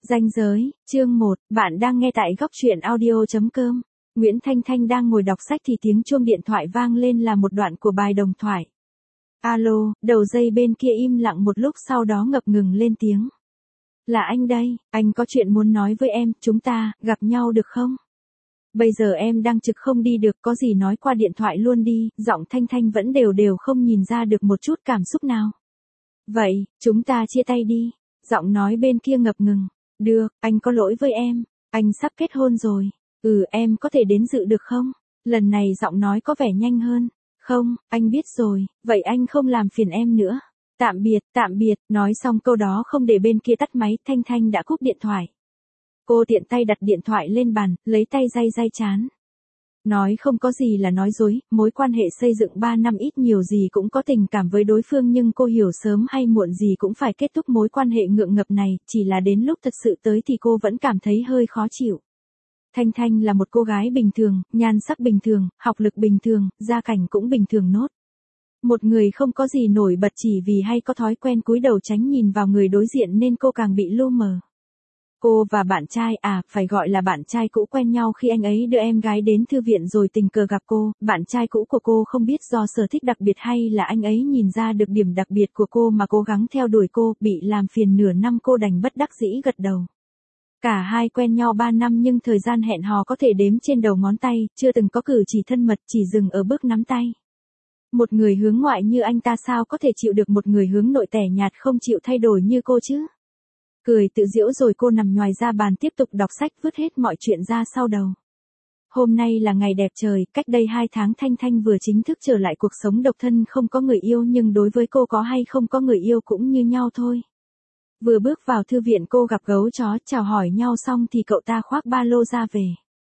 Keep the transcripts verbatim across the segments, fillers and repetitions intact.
Ranh giới, chương một, bạn đang nghe tại góc truyện audio chấm com. Nguyễn Thanh Thanh đang ngồi đọc sách thì tiếng chuông điện thoại vang lên là một đoạn của bài đồng thoại. Alo, đầu dây bên kia im lặng một lúc sau đó ngập ngừng lên tiếng. Là anh đây, anh có chuyện muốn nói với em, chúng ta, gặp nhau được không? Bây giờ em đang trực không đi được, có gì nói qua điện thoại luôn đi, giọng Thanh Thanh vẫn đều đều không nhìn ra được một chút cảm xúc nào. Vậy, chúng ta chia tay đi, giọng nói bên kia ngập ngừng. Được, anh có lỗi với em, anh sắp kết hôn rồi. Ừ, em có thể đến dự được không? Lần này giọng nói có vẻ nhanh hơn. Không, anh biết rồi, vậy anh không làm phiền em nữa. Tạm biệt, tạm biệt, nói xong câu đó không để bên kia tắt máy, Thanh Thanh đã cúp điện thoại. Cô tiện tay đặt điện thoại lên bàn, lấy tay day day trán. Nói không có gì là nói dối, mối quan hệ xây dựng ba năm ít nhiều gì cũng có tình cảm với đối phương nhưng cô hiểu sớm hay muộn gì cũng phải kết thúc mối quan hệ ngượng ngập này, chỉ là đến lúc thật sự tới thì cô vẫn cảm thấy hơi khó chịu. Thanh Thanh là một cô gái bình thường, nhan sắc bình thường, học lực bình thường, gia cảnh cũng bình thường nốt. Một người không có gì nổi bật chỉ vì hay có thói quen cúi đầu tránh nhìn vào người đối diện nên cô càng bị lu mờ. Cô và bạn trai, à, phải gọi là bạn trai cũ quen nhau khi anh ấy đưa em gái đến thư viện rồi tình cờ gặp cô, bạn trai cũ của cô không biết do sở thích đặc biệt hay là anh ấy nhìn ra được điểm đặc biệt của cô mà cố gắng theo đuổi cô, bị làm phiền nửa năm cô đành bất đắc dĩ gật đầu. Cả hai quen nhau ba năm nhưng thời gian hẹn hò có thể đếm trên đầu ngón tay, chưa từng có cử chỉ thân mật, chỉ dừng ở bước nắm tay. Một người hướng ngoại như anh ta sao có thể chịu được một người hướng nội tẻ nhạt không chịu thay đổi như cô chứ? Cười tự giễu rồi cô nằm nhoài ra bàn tiếp tục đọc sách vứt hết mọi chuyện ra sau đầu. Hôm nay là ngày đẹp trời, cách đây hai tháng Thanh Thanh vừa chính thức trở lại cuộc sống độc thân không có người yêu nhưng đối với cô có hay không có người yêu cũng như nhau thôi. Vừa bước vào thư viện cô gặp gấu chó, chào hỏi nhau xong thì cậu ta khoác ba lô ra về.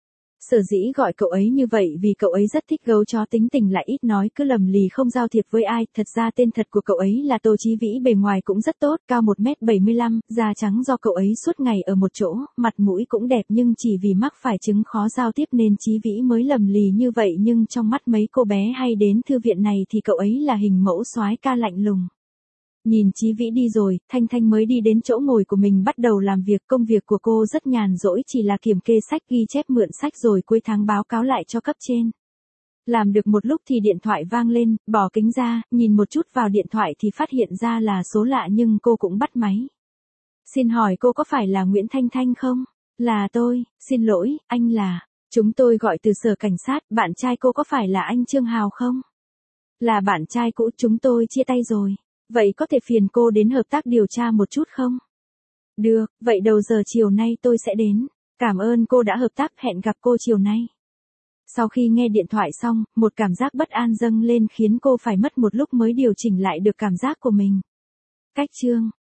Sở dĩ gọi cậu ấy như vậy vì cậu ấy rất thích gấu chó tính tình lại ít nói cứ lầm lì không giao thiệp với ai, thật ra tên thật của cậu ấy là Tô Chí Vĩ bề ngoài cũng rất tốt, cao một mét bảy mươi lăm, da trắng do cậu ấy suốt ngày ở một chỗ, mặt mũi cũng đẹp nhưng chỉ vì mắc phải chứng khó giao tiếp nên Chí Vĩ mới lầm lì như vậy nhưng trong mắt mấy cô bé hay đến thư viện này thì cậu ấy là hình mẫu soái ca lạnh lùng. Nhìn Chí Vĩ đi rồi, Thanh Thanh mới đi đến chỗ ngồi của mình bắt đầu làm việc. Công việc của cô rất nhàn rỗi chỉ là kiểm kê sách ghi chép mượn sách rồi cuối tháng báo cáo lại cho cấp trên. Làm được một lúc thì điện thoại vang lên, bỏ kính ra, nhìn một chút vào điện thoại thì phát hiện ra là số lạ nhưng cô cũng bắt máy. Xin hỏi cô có phải là Nguyễn Thanh Thanh không? Là tôi, xin lỗi, anh là. Chúng tôi gọi từ sở cảnh sát, bạn trai cô có phải là anh Trương Hào không? Là bạn trai cũ, chúng tôi chia tay rồi. Vậy có thể phiền cô đến hợp tác điều tra một chút không? Được, vậy đầu giờ chiều nay tôi sẽ đến. Cảm ơn cô đã hợp tác, hẹn gặp cô chiều nay. Sau khi nghe điện thoại xong, một cảm giác bất an dâng lên khiến cô phải mất một lúc mới điều chỉnh lại được cảm giác của mình. Cách chương